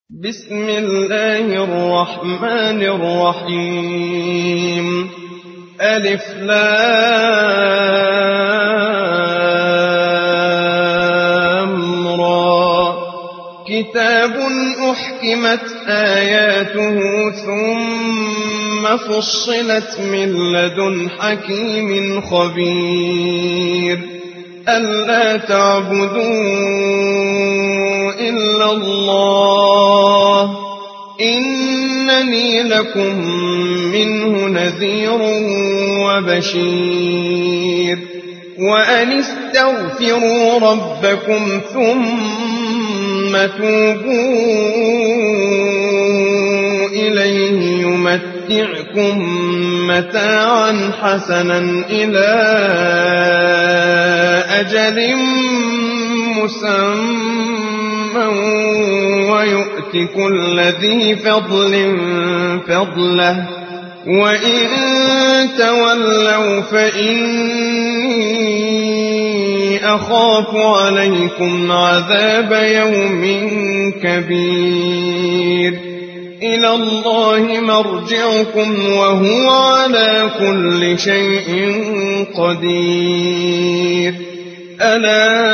بسم الله الرحمن الرحيم. ألف لام را. كتاب أحكمت آياته ثم فصلت من لدن حكيم خبير. ألا تعبدوا إلا الله إنني لكم منه نذير وبشير. وأن استغفروا ربكم ثم توبوا إليه يمتعكم متاعا حسنا إلى أجل مسمى ويؤت كل ذي فضل فضله وإن تولوا فإني أخاف عليكم عذاب يوم كبير. إلى الله مرجعكم وهو على كل شيء قدير. ألا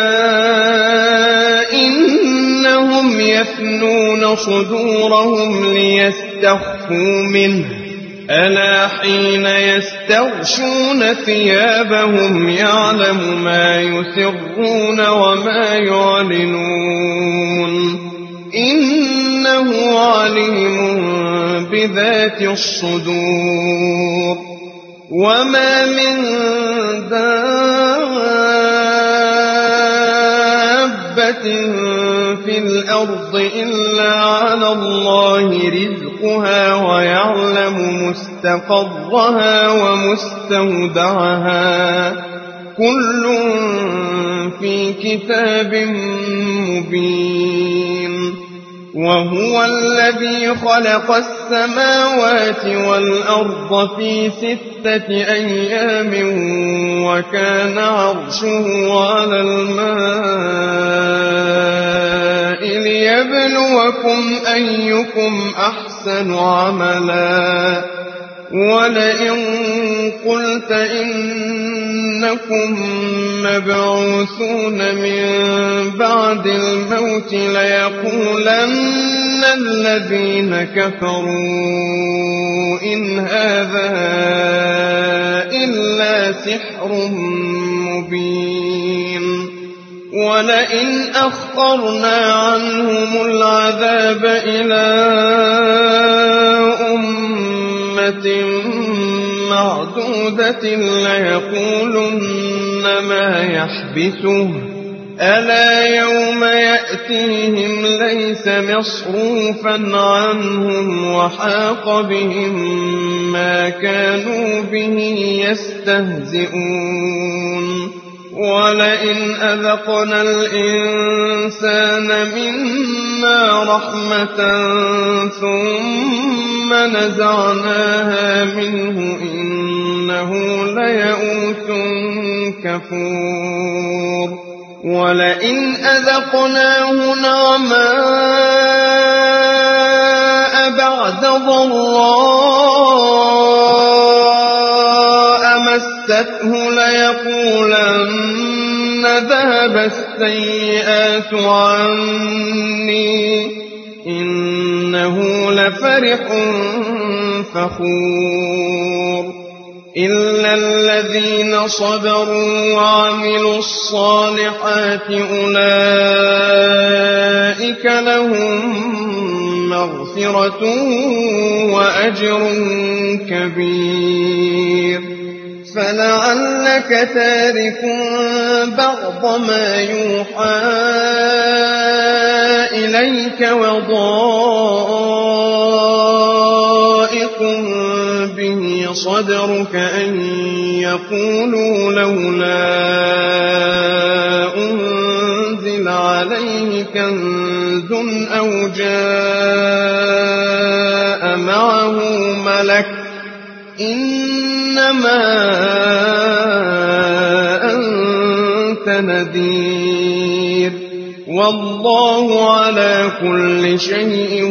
إنهم يثنون صدورهم ليستخفوا منه ألا حين يستغشون ثيابهم يعلم ما يسرون وما يعلنون إنه عليم بذات الصدور. وما من دابة في الأرض إلا على الله رزقها ويعلم مستقرها ومستودعها كل في كتاب مبين. وهو الذي خلق السماوات والأرض في 6 أيام وكان عرشه على الماء ليبلوكم أيكم أحسن عملا. ولئن قلت إنكم مبعوثون من بعد الموت ليقولن الذين كفروا إن هذا إلا سحر مبين. ولئن أخرنا عنهم العذاب إلى معدودة ليقولن ما يحبسه ألا يوم يأتيهم ليس مصروفا عنهم وحاق بهم ما كانوا به يستهزئون. ولئن أذقنا الإنسان منا رحمة ثم نزعناها منه إنه ليئوس كفور. ولئن أذقناه نعماء بعد ضراء مسته ليقولن ذهب السيئات عني إنه لفرح فخور. إلا الذين صبروا وعملوا الصالحات أولئك لهم مغفرة وأجر كبير. فلعلك تارك بعض ما يوحى إليك وضائق به صدرك أن يقولوا لولا أنزل عليه كنز أو جاء معه ملك إنما أنت نذير والله على كل شيء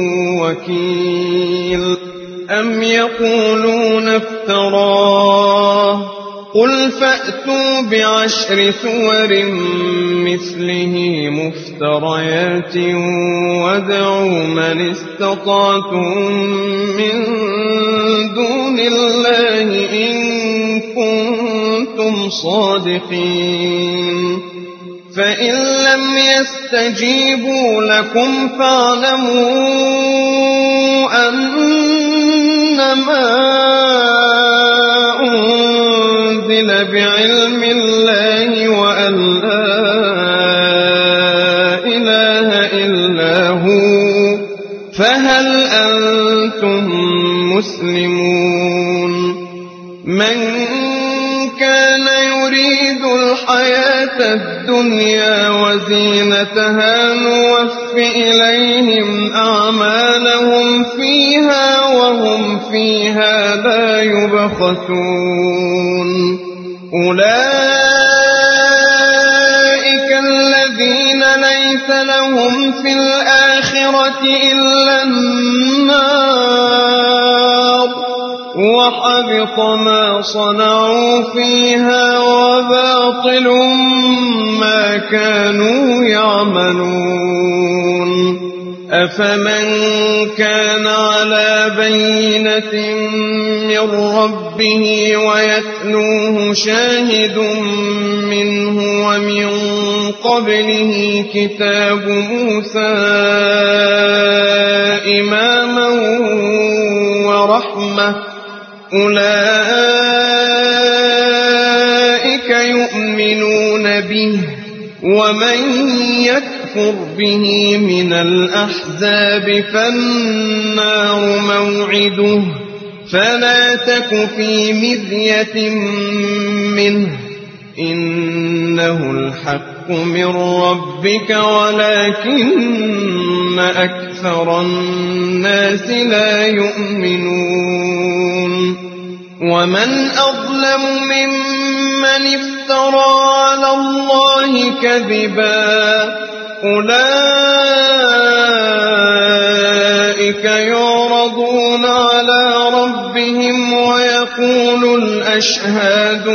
وكيل. أم يقولون افتراه قل فأتوا ب10 سور مثله مفتريات وادعوا من استطعتم من دون الله إن كنتم صادقين. فإن لم يستجيبوا لكم فاعلموا أنما أنزل بعلم الله وأن لا إله إلا هو فهل أنتم مسلمون. من كان يريد الحياة الدنيا وزينتها نوف إليهم أعمالهم فيها وهم فيها لا يبخسون. أولئك الذين ليس لهم في الآخرة إلا النار وحبط ما صنعوا فيها وباطل ما كانوا يعملون. أفمن كان على بينة من ربه ويتلوه شاهد منه ومن قبله كتاب موسى إماما ورحمة أولئك يؤمنون به. ومن يكفر به من الأحزاب فالنار موعده فلا تك في مرية منه إنه الحق من ربك ولكن أكثر الناس لا يؤمنون. ومن أظلم ممن افترى على الله كذبا أولئك يعرضون على ربهم ويقول الأشهاد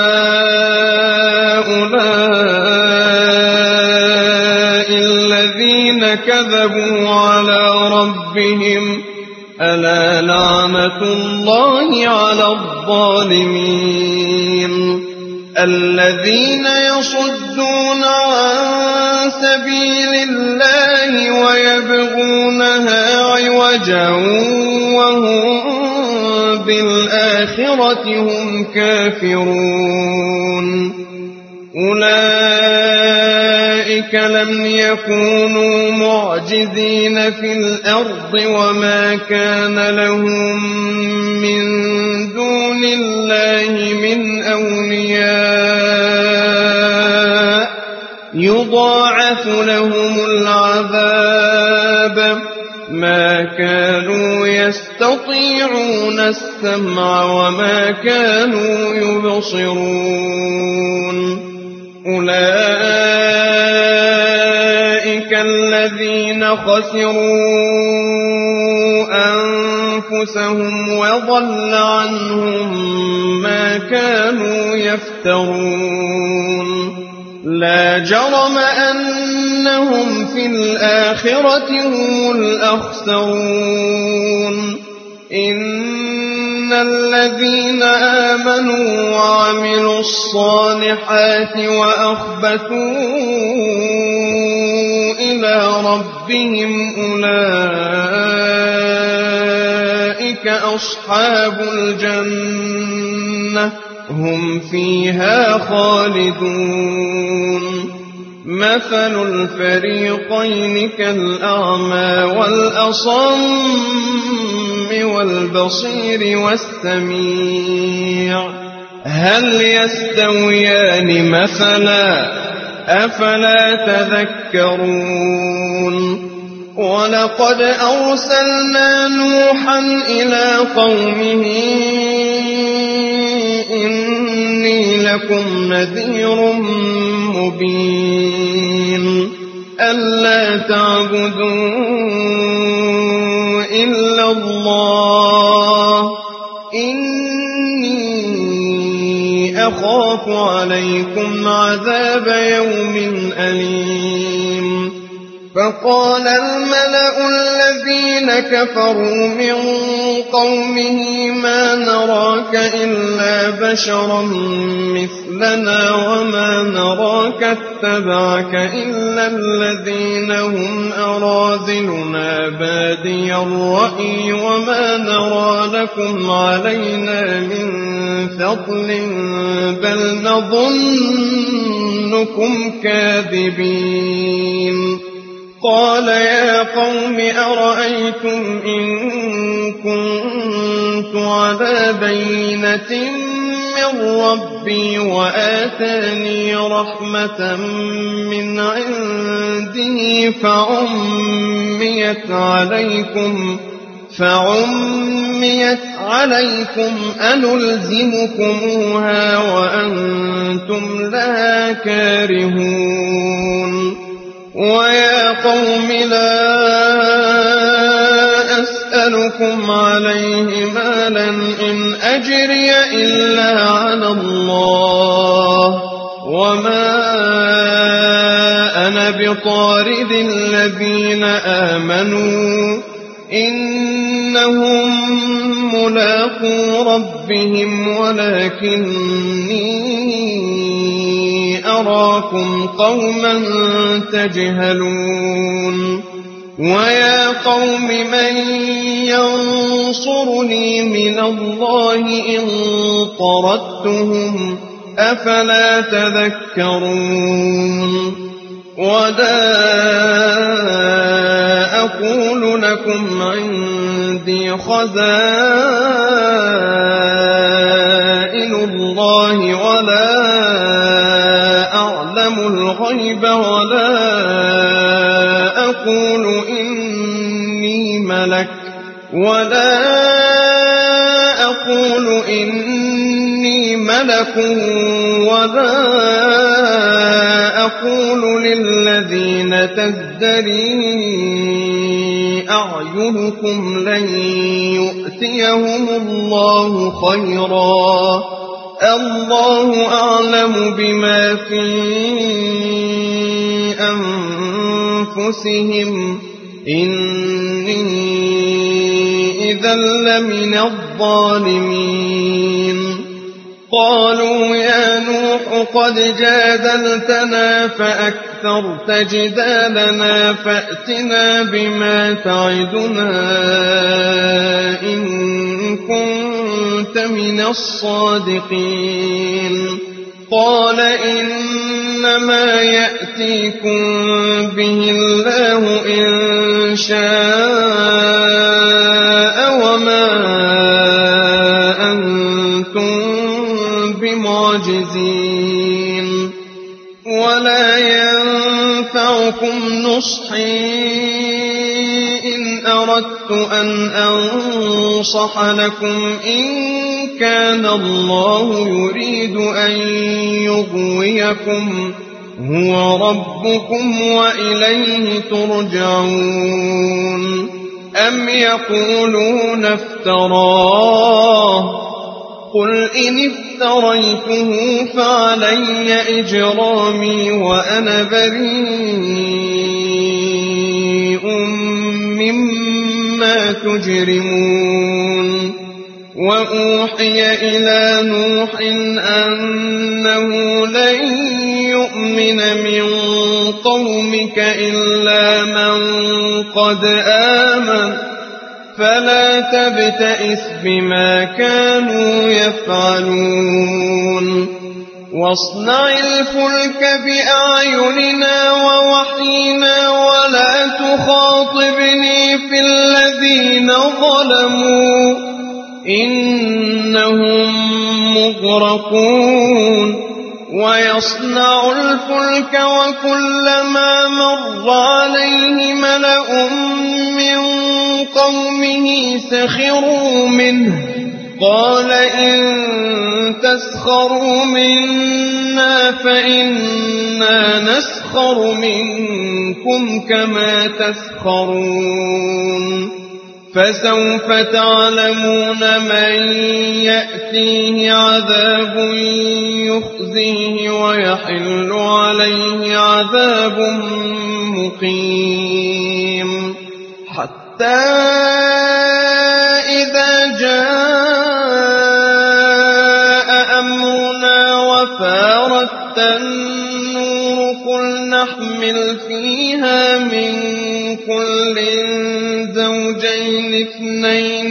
هؤلاء الذين كذبوا على ربهم ألا لعنة الله على الظالمين. الذين يصدون عن سبيل الله ويبغونها عوجا وهم بالآخرة هم كافرون. أولئك لم يكونوا معجزين في الأرض وما كان لهم من دون الله من أولياء يضاعف لهم العذاب ما كانوا يستطيعون السمع وما كانوا يبصرون. أولئك الذين خسروا أنفسهم وضل عنهم ما كانوا يفترون. لا جرم أنهم في الآخرة هم الأخسرون. إن الذين آمنوا وعملوا الصالحات وأخبتوا إلى ربهم أولئك أصحاب الجنة هم فيها خالدون. مثل الفريقين كالأعمى والأصم والبصير والسميع هل يستويان مثلا أفلا تذكرون. ولقد أرسلنا نوحا إلى قومه إني لكم نذير مبين. ألا تعبدوا إلا الله إني أخاف عليكم عذاب يوم أليم فقال الملأ الذين كفروا من قومه ما نراك إلا بشرا مثلنا وما نراك اتبعك إلا الذين هم أراذلنا بادي الرأي وما نرى لكم علينا من فضل بل نظنكم كاذبين قال يا قوم أرأيتم إن كنت على بينة من ربي وآتاني رحمة من عنده فعميت عليكم أنلزمكموها وأنتم لها كارهون ويا قوم لا أسألكم عليه مالا إن أجري إلا على الله وما أنا بطارد الذين آمنوا إنهم ملاقو ربهم ولكني أراكم قوما تجهلون ويا قوم من ينصرني من الله إن طردتهم أفلا تذكرون ولا أقول لكم عندي خزائن الله ولا أعلم الغيب ولا أقول إني ملك ولا أقول للذين تزدري أعينكم لن يؤتيهم الله خيرا الله أعلم بما في أنفسهم إني إذا لمن الظالمين قالوا يا نوح قد جادلتنا فأكثرت جدالنا فأتنا بما تعدنا إن كنت من الصادقين قال إنما يأتيكم به الله إن شاء وما أنتم بمعجزين ولا ينفعكم نصحي إن أردت أن أنصح لكم إن كان الله يريد أن يغويكم هو ربكم وإليه ترجعون أم يقولون افتراه قل إن افتريته فعلي إجرامي وأنا بريء مما تجرمون وأوحي إلى نوح أنه لن يؤمن من قومك إلا من قد آمن فلا تبتئس بما كانوا يفعلون واصنع الفلك بأعيننا ووحينا ولا تخاطبني في الذين ظلموا إنهم مغرقون ويصنع الفلك وكلما مر عليه ملأ من قومه سخروا منه قال إن تسخروا منا فإنا نسخر نسخر منكم كما تسخرون فسوف تعلمون من يأتيه عذاب يخزيه ويحل عليه عذاب مقيم حتى إذا جاء أمرنا وفارت النور قل نحمل فيها من كل زوجين اثنين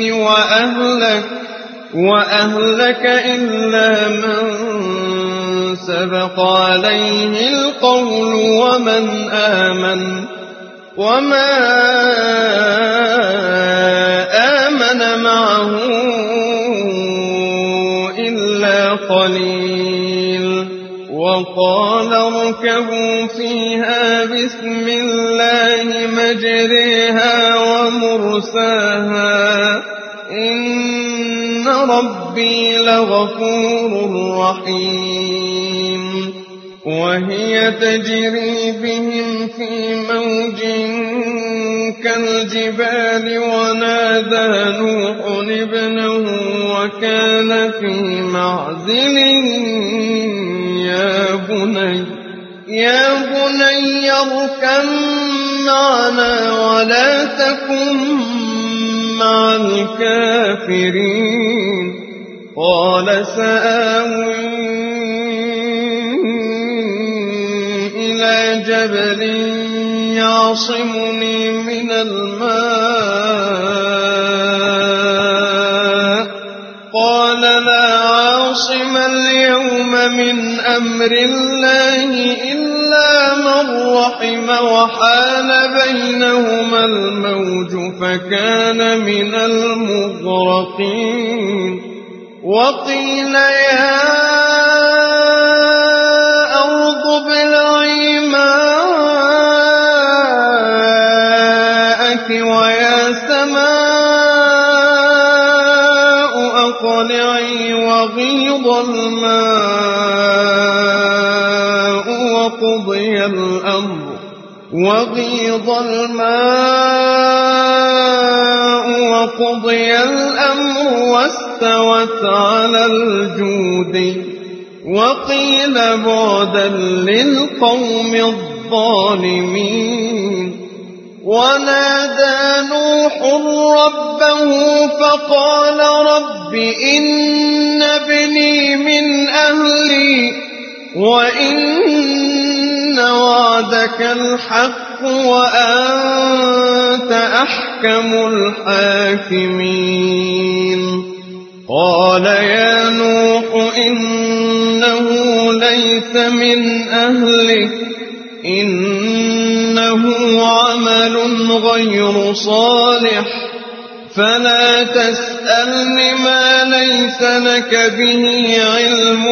وأهلك إلا من سبق عليه القول وما آمن معه إلا قليل وقال اركبوا فيها بسم الله مجريها ومرساها إن ربي لغفور رحيم وهي تجري بهم في موج كالجبال ونادى نوح ابنه وكان في معزل يا بني اركب معنا ولا تكن مع الكافرين قال سآوي إلى جبل يعصمني من الماء قال لا عاصم اليوم من أمر الله إلا من رحم وحال بينهما الموج فكان من المغرقين وقيل يا أرض ابلعي ماءك ويا سماء أقلعي وغيض الماء وقضي الأمر واستوت على الجود وقيل بعدا للقوم الظالمين ونادى نوح ربه فقال رب إن ابني من أهلي وإن وعدك الحق وأنت أحكم الحاكمين قال يا نوح إنه ليس من أهلك إنه عمل غير صالح فلا تسألني ما ليس لك به علم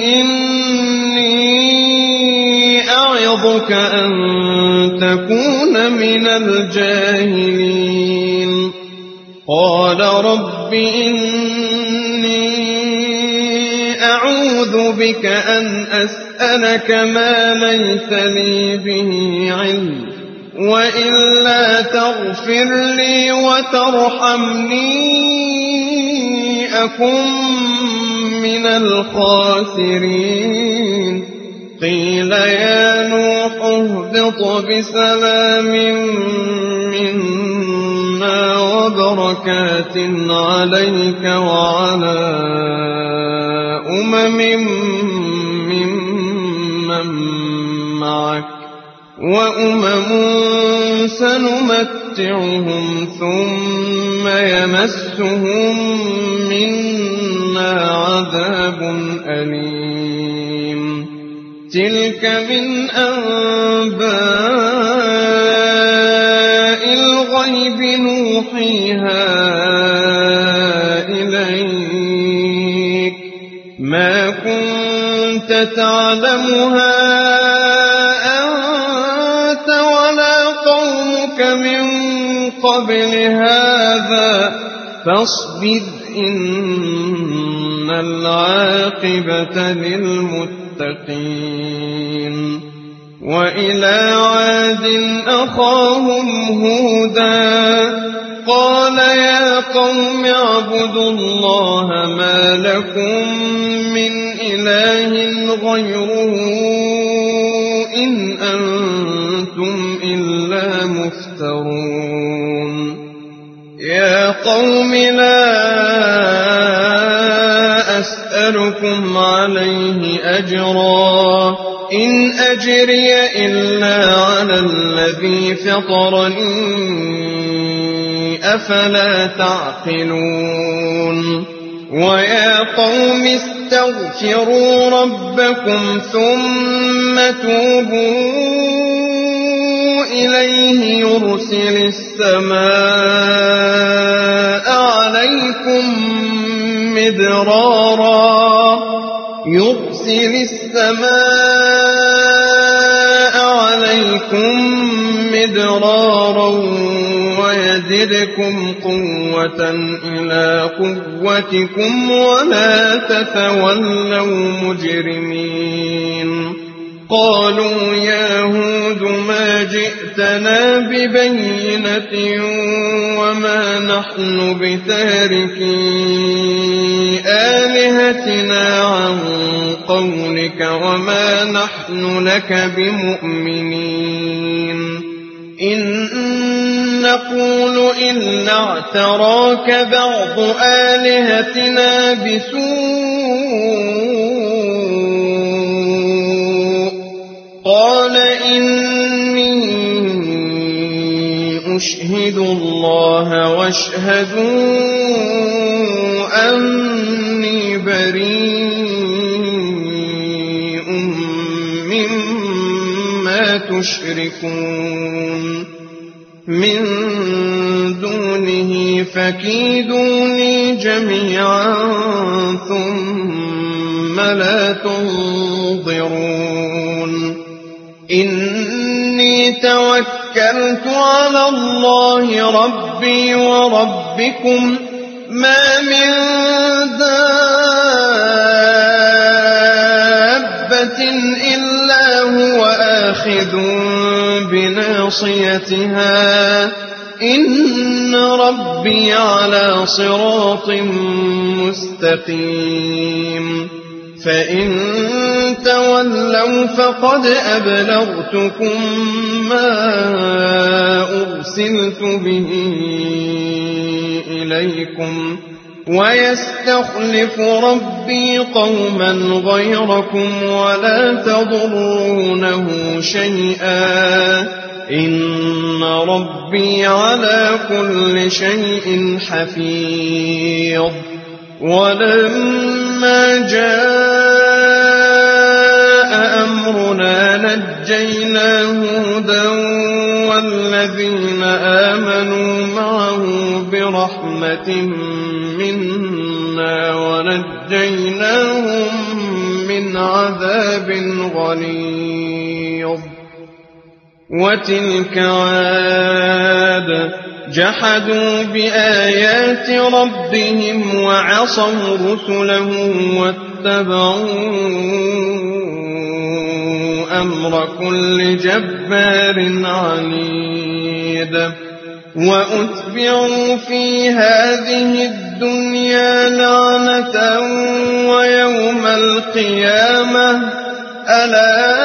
إني أعظك أن تكون من الجاهلين قال رب إني أعوذ بك أن أسألك ما ليس لي به علم وإلا تغفر لي وترحمني أكن من الخاسرين قيل يا نوح اهبط بسلام منا وبركات عليك وعلى ممن معك وأمم سنمتعهم ثم يمسهم منا عذاب أليم تلك من أنباء الغيب نوحيها إليك ما كنت تعلمها أنت ولا قومك من قبل هذا فاصبر إن العاقبة للمتقين وإلى عاد أخاهم هودا قال يا قوم اعبدوا الله ما لكم من إله غيره إن أنتم إلا مفترون يا قوم لا أسألكم عليه أجرا إن أجري إلا على الذي فطرني أفلا تعقلون ويا قوم استغفروا ربكم ثم توبوا إليه يرسل السماء عليكم مدرارا ويزدكم قوة إلى قوتكم ولا تتولوا مجرمين قالوا يا هود ما جئتنا ببينة وما نحن بتاركي آلهتنا عن قولك وما نحن لك بمؤمنين إن نقول إلا اعتراك بعض آلهتنا بسوء قال إني أشهد الله واشهدوا أني بريء مما تشركون من دونه فكيدوني جميعا ثم لا تنظرون إني توكلت على الله ربي وربكم ما من دابة إلا هو آخذ بناصيتها إن ربي على صراط مستقيم فإن تولوا فقد أبلغتكم ما أرسلت به إليكم ويستخلف ربي قوما غيركم ولا تضرونه شيئا إن ربي على كل شيء حفيظ ولما جاء أمرنا نجينا هودا والذين آمنوا معه برحمة منا ونجيناهم من عذاب غليظ وتلك عاد جحدوا بآيات ربهم وعصوا رسله واتبعوا أمر كل جبار عنيد وأتبعوا في هذه الدنيا لعنة ويوم القيامة ألا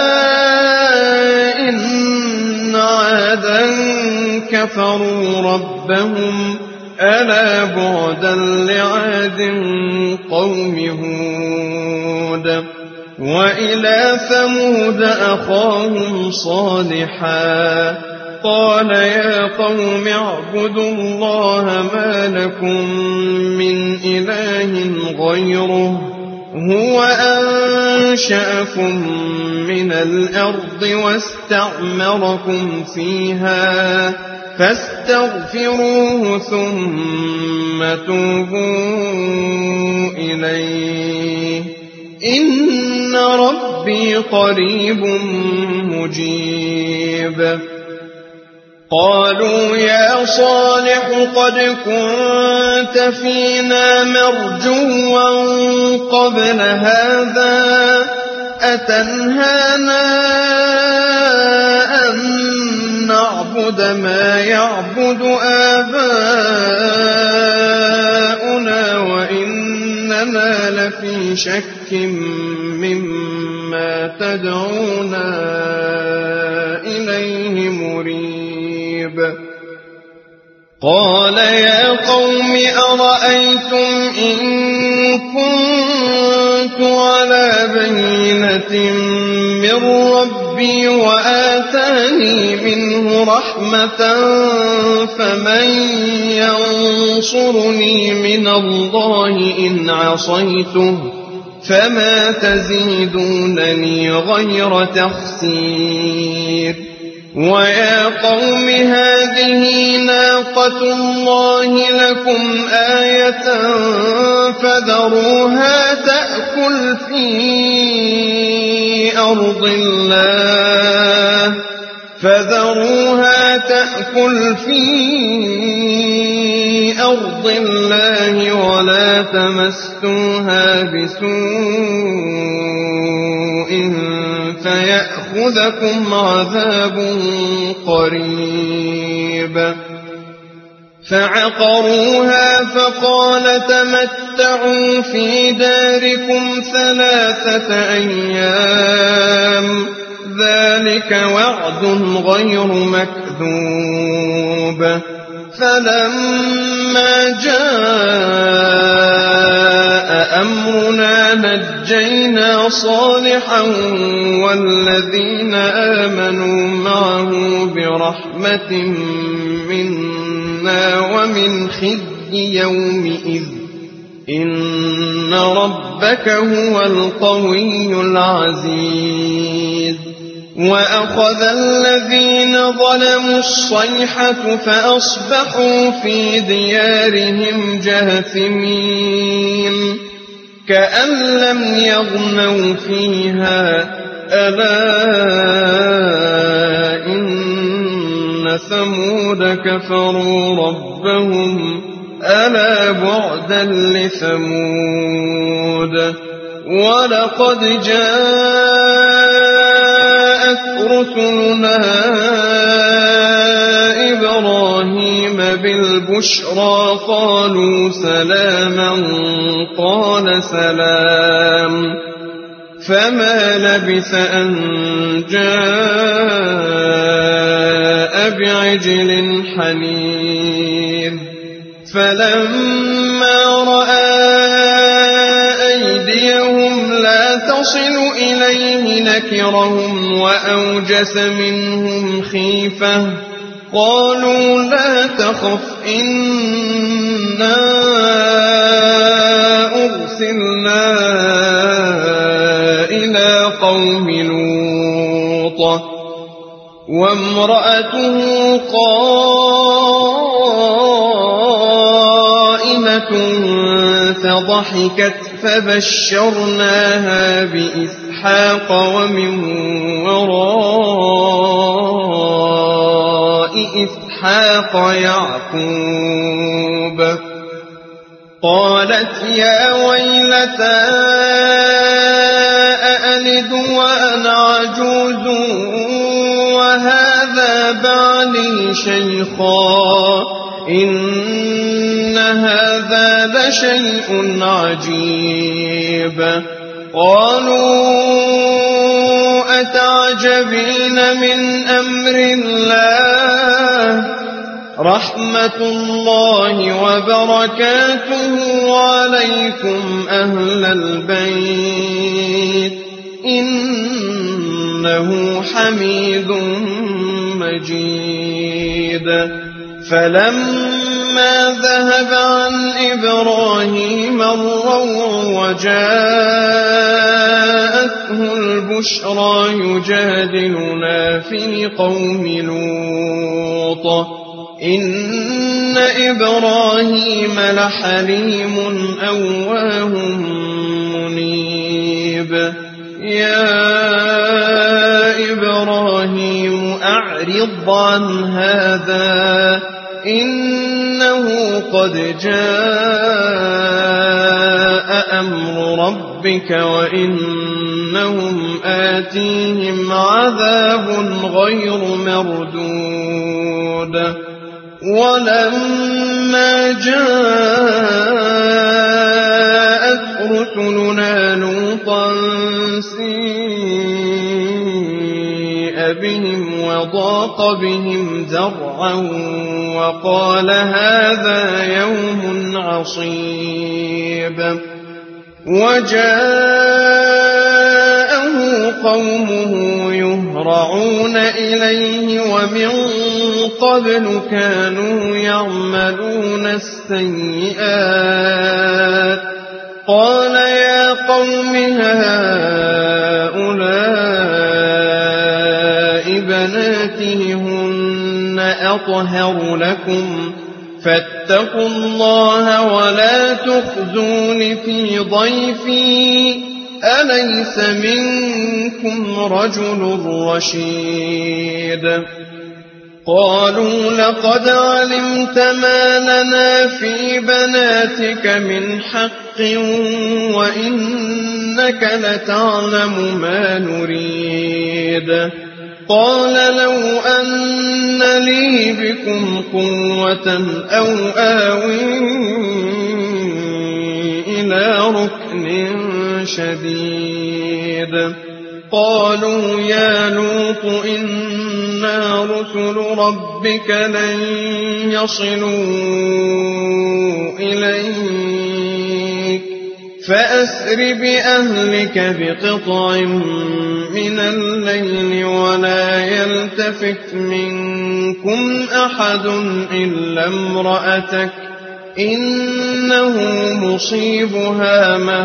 إن عادا كفروا ربهم ألا بعدا لعاد قوم هود وإلى ثمود أخاهم صالحا قال يا قوم اعبدوا الله ما لكم من إله غيره هو أنشأكم من الأرض واستعمركم فيها فاستغفروه ثم توبوا إليه إن ربي قريب مجيب قالوا يا صالح قد كنت فينا مرجوا قبل هذا أتنهانا أن نعبد ما يعبد آباؤنا وإننا لفي شك مما تدعونا إليه مريب قال يا قوم أرأيتم إن كنت على بينة من ربي وآتاني منه رحمة فمن ينصرني من الله إن عصيته فما تزيدونني غير تخسير ويا قوم هذه ناقة الله لكم آية فذروها تأكل في أرض الله ولا تمسوها بسوء فيأخذكم عذاب قريب فعقروها فقال تمتعوا في داركم 3 أيام ذلك وعد غير مكذوب فلما جاء أمرنا نجينا صالحا والذين آمنوا معه برحمة منا ومن خزي يومئذ إن ربك هو القوي العزيز وأخذ الذين ظلموا الصيحة فأصبحوا في ديارهم جاثمين كأن لم يغنوا فيها ألا إن ثمود كفروا ربهم ألا بعدا لثمود ولقد جاءت رسلنا إبراهيم بالبشرى قالوا سلاما قال سلام فما لبث أن جاء بعجل حنيذ فلما رأى أيديهم لا تصل إليه نكرهم وأوجس منهم خيفة قالوا لا تخف إنا أرسلنا إلى قوم لوط وامرأته قائمة فضحكت فبشرناها بإسحاق ومن وراء إسحاق يعقوب قالت يا ويلتى أألد وأنا عجوز وهذا بعلي شيخا إن هذا لشيء عجيب قالوا أتعجبين من أمر الله رحمة الله وبركاته عليكم أهل البيت إنه حميد مجيد فلما ذهب عن إبراهيم الروع وجاءته البشرى يجادلنا في قوم لوط إن إبراهيم لحليم أواه منيب يا إبراهيم أعرض عن هذا إنه قد جاء أمر ربك وإنهم إنهم آتيهم عذاب غير مردود ولما جاءت رسلنا لوطا سيء بهم وضاق بهم ذرعا وقال هذا يوم عصيب وجاءه قومه يهرعون إليه ومن قبل كانوا يعملون السيئات قال يا قوم هؤلاء بناتي هن أطهر لكم فاتقوا الله ولا تخزون في ضيفي أليس منكم رجل رشيد قالوا لقد علمت ما لنا في بناتك من حق وإنك لتعلم ما نريد قال لو أن لي بكم قوة أو آوي إلى ركن شديد قالوا يا لوط إنا رسل ربك لن يصلوا إليك فأسر بأهلك بقطع من الليل ولا يلتفت منكم أحد إلا امرأتك إنه مصيبها ما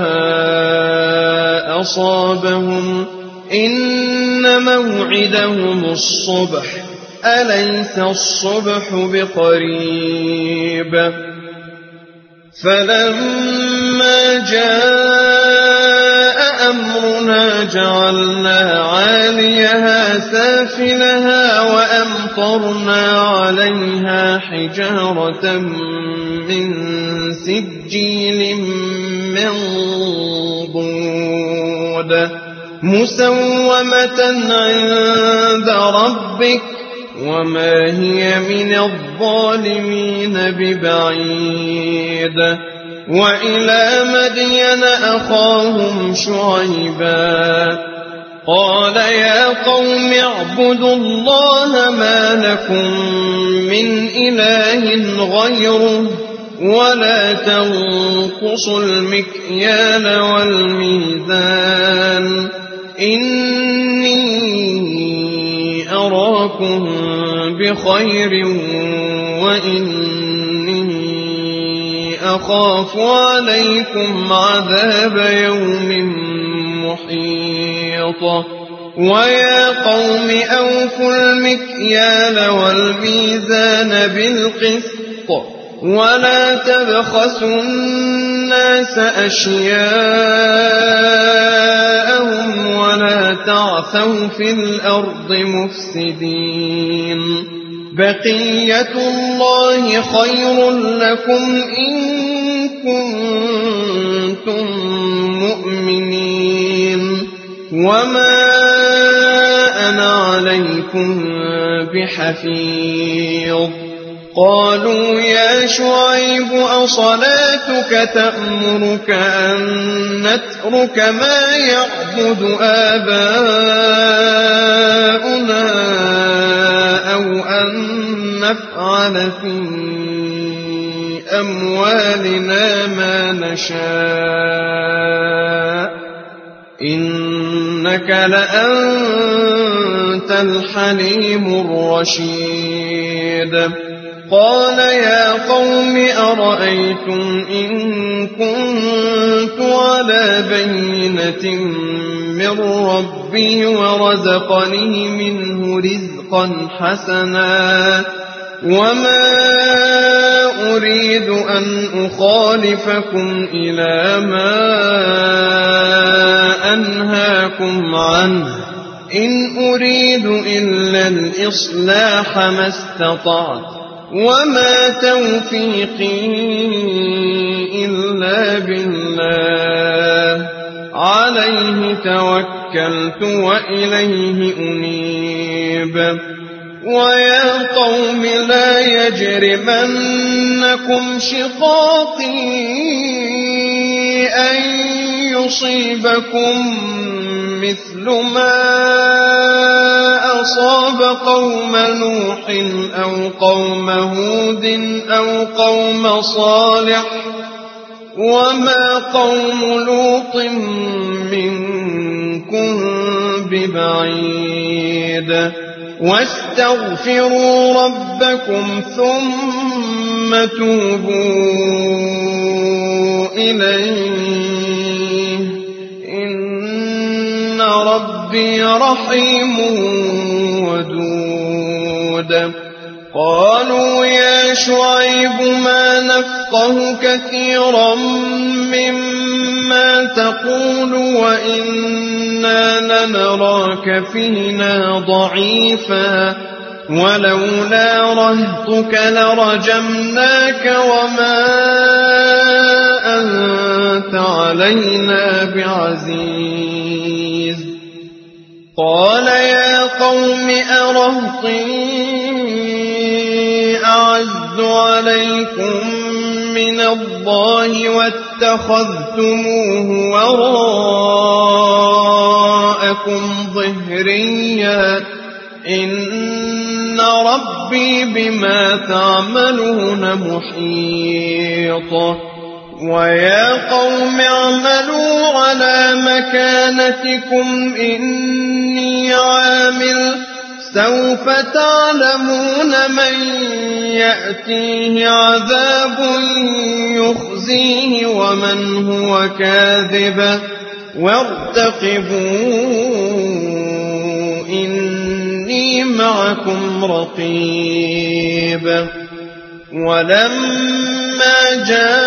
أصابهم إن موعدهم الصبح أليس الصبح بقريب فلما جاء أمرنا جعلنا عاليها سافلها وأمطرنا عليها حجارة من سجيل منضود مسومة عند ربك وما هي من الظالمين ببعيد وإلى مدين أخاهم شعيبا قال يا قوم اعبدوا الله ما لكم من إله غيره ولا تنقصوا المكيال والميزان إني أراكم بخير وإني أخاف عليكم عذاب يوم محيط ويا قوم أوفوا المكيال والميزان بالقسط ولا تبخسوا الناس أشياءهم ولا تعثوا في الأرض مفسدين بقية الله خير لكم إن كنتم مؤمنين وما أنا عليكم بحفيظ قالوا يا شعيب أصلاتك تأمرك أن نترك ما يعبد آباؤنا أو أن نفعل في أموالنا ما نشاء إنك لأنت الحليم الرشيد قال يا قوم أرأيتم إن كنت على بينة من ربي ورزقني منه رزقا حسنا وما أريد أن أخالفكم إلى ما أنهاكم عنه إن أريد إلا الإصلاح ما استطعت وما توفيقي إلا بالله عليه توكلت توكلت وإليه أنيب ويا قوم لا يجرمنكم شقاقي أن يصيبكم مثل ما أصاب قوم نوح أو قوم هود أو قوم صالح وما قوم لوط منكم ببعيد واستغفروا ربكم ثم توبوا إليه إن ربي رحيم ودود قالوا يا شعيب ما نفقه كثيرا مما تقول وإنا لنراك فينا ضعيفا ولولا رهطك لرجمناك وما أنت علينا بعزيز قال يا قوم أرهطي أعز عليكم من الله واتخذتموه وراءكم ظهريا إن ربي بما تعملون محيط ويا قوم اعملوا على مكانتكم إني عامل سوف تعلمون من يأتيه عذاب يخزيه ومن هو كاذب وارتقبوا إني معكم رقيب ولما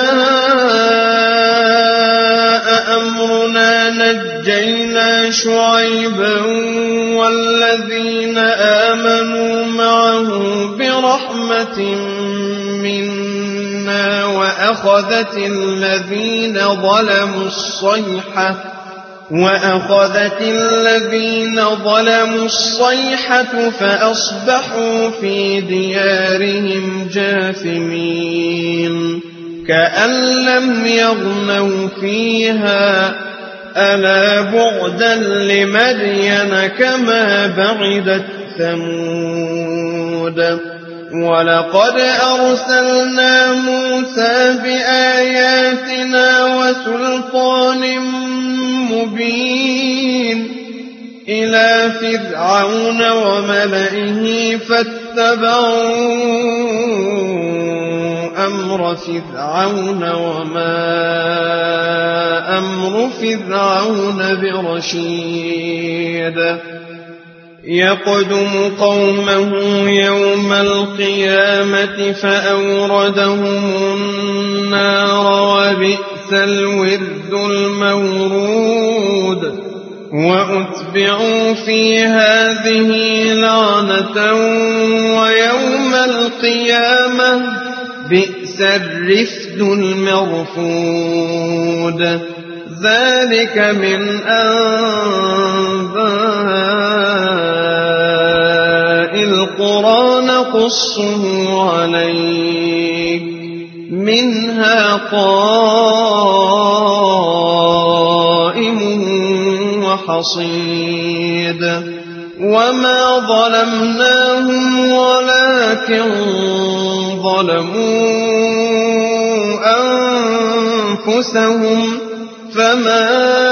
جاء أمرنا نجينا شعيبا والذين آمنوا معه برحمة منا وأخذت الذين ظلموا الصيحة فأصبحوا في ديارهم جاثمين كأن لم يغنوا فيها ألا بعدا لمدين كما بعدت ثمود ولقد أرسلنا موسى بآياتنا وسلطان مبين إلى فرعون وملئه فاتبعوا أمر فرعون وما أمر فرعون برشيد يقدم قومه يوم القيامة فأوردهم النار وبئس الورد المورود وأتبعوا في هذه لعنة ويوم القيامة بئس الرفد المرفود ذلك من أنباء القرى نقصه عليك منها قائم وحصيد وما ظلمناهم ولكن ظلموا أنفسهم فما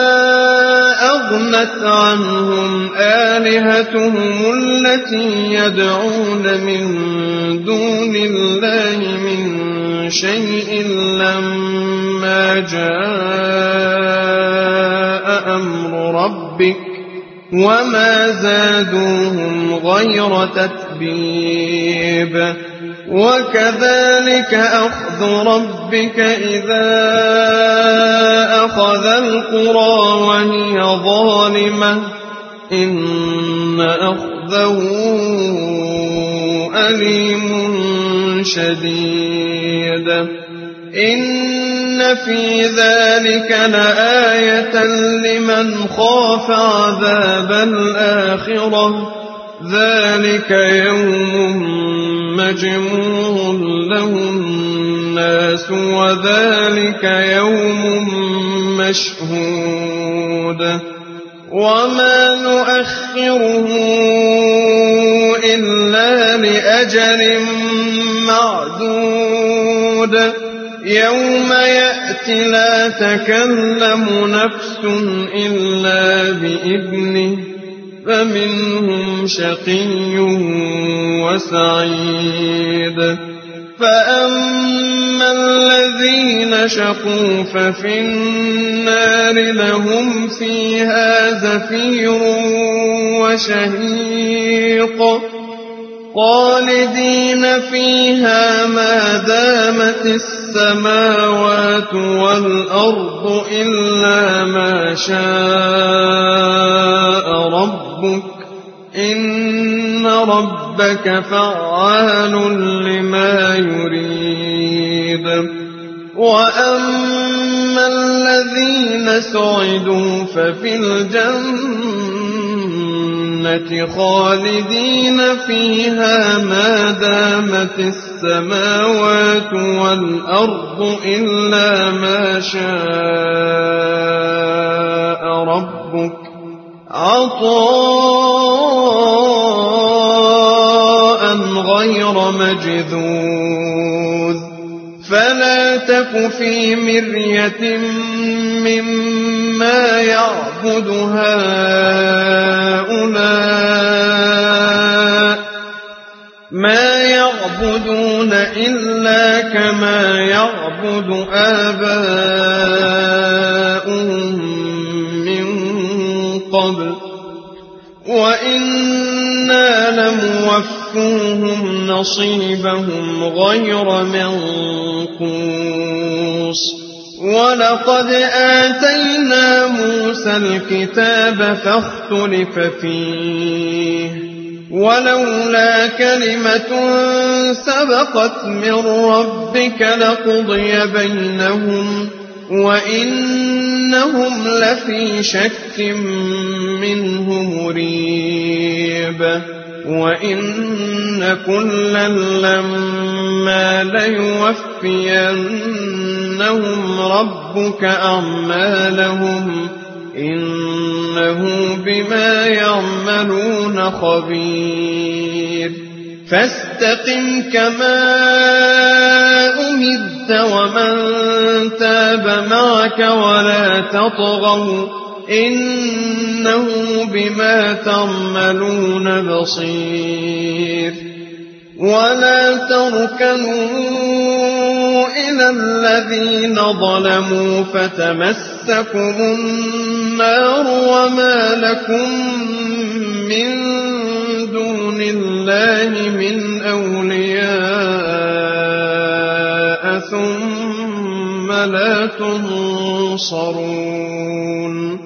أغنت عنهم آلهتهم التي يدعون من دون الله من شيء لما جاء أمر ربك وما زادوهم غير تتبيب وكذلك أخذ ربك إذا أخذ القرى وهي ظالمة إن أخذه أليم شديد إن في ذلك لآية لمن خاف عذاب الآخرة ذلك يوم مجموع له الناس وذلك يوم مشهود وما نؤخره إلا لأجل معدود يوم يأتي لا تكلم نفس إلا بإذنه فمنهم شقي وسعيد فأما الذين شقوا ففي النار لهم فيها زفير وشهيق خالدين فيها ما دامت السماوات والأرض إلا ما شاء ربك إن ربك فعال لما يريد وأما الذين سعدوا ففي الجنة خالدين فيها ما دامت السماوات والأرض إلا ما شاء ربك عطاء غير مجذوذ فلا تك في مرية مما يعبد هؤلاء ما يعبدون إلا كما يعبد آباؤهم من قبل وإنا لموفوهم نصيبهم غير منقوص ولقد آتينا موسى الكتاب فاختلف فيه ولولا كلمة سبقت من ربك لقضي بينهم وإنهم لفي شك منه مريب وإن كلا لما ليوفينهم ربك أعمالهم إنه بما يعملون خبير فاستقم كما أمرت ومن تاب معك ولا تطغوا إنه بما تعملون بصير ولا تركنوا إلى الذين ظلموا فتمسكم النار وما لكم من دون الله من أولياء ثم لا تنصرون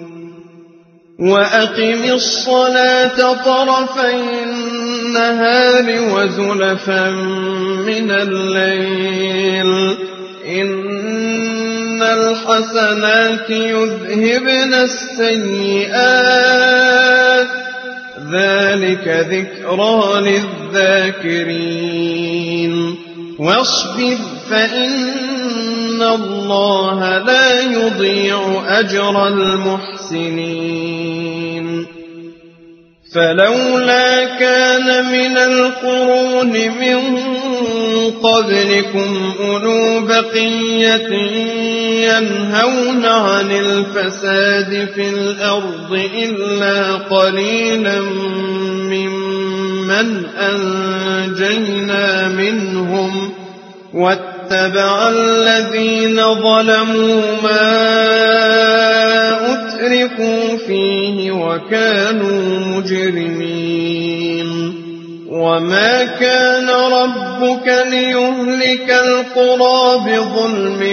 وأقم الصلاة طرفي النهار وزلفا من الليل إن الحسنات يذهبن السيئات ذلك ذكرى للذاكرين واصبر فإن الله لا يضيع أجر المحسنين فلولا كان من القرون من قبلكم أولو بقية ينهون عن الفساد في الأرض إلا قليلا ممن أنجينا منهم واتبع الذين ظلموا ما أتركوا فيه وكانوا مجرمين وما كان ربك ليهلك القرى بظلم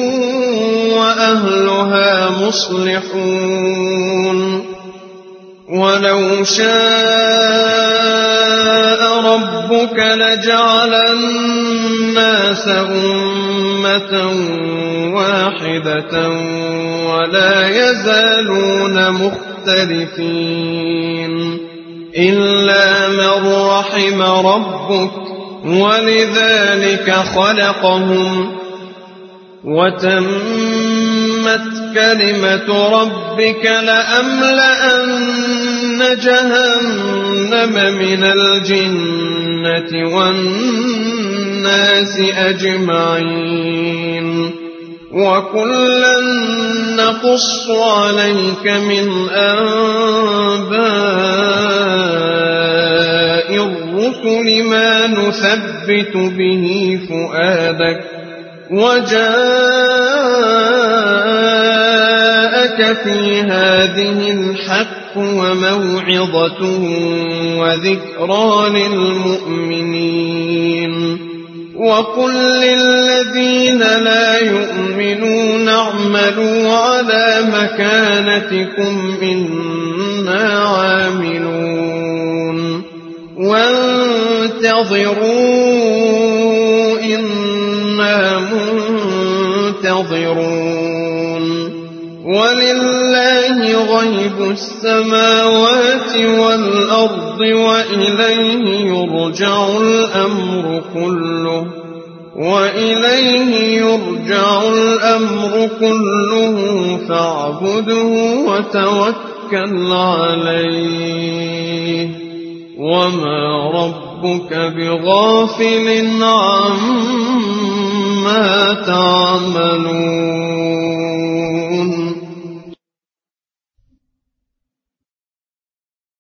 وأهلها مصلحون ولو شاء ربك لجعل الناس أمة واحدة ولا يزالون مختلفين إلا من رحم ربك ولذلك خلقهم وتمت كلمة ربك لأملأن جهنم من الجنة والناس أجمعين وكلا نقص عليك من أنباء الرسل ما نثبت به فؤادك وجاءك في هذه الحق وموعظة وذكرى للمؤمنين وقل للذين لا يؤمنون اعملوا على مكانتكم إنا عاملون وانتظروا إنا منتظرون ولله غيب السماوات والأرض وإليه يرجع الأمر كله فاعبده وتوكل عليه وما ربك بغافل عما تعملون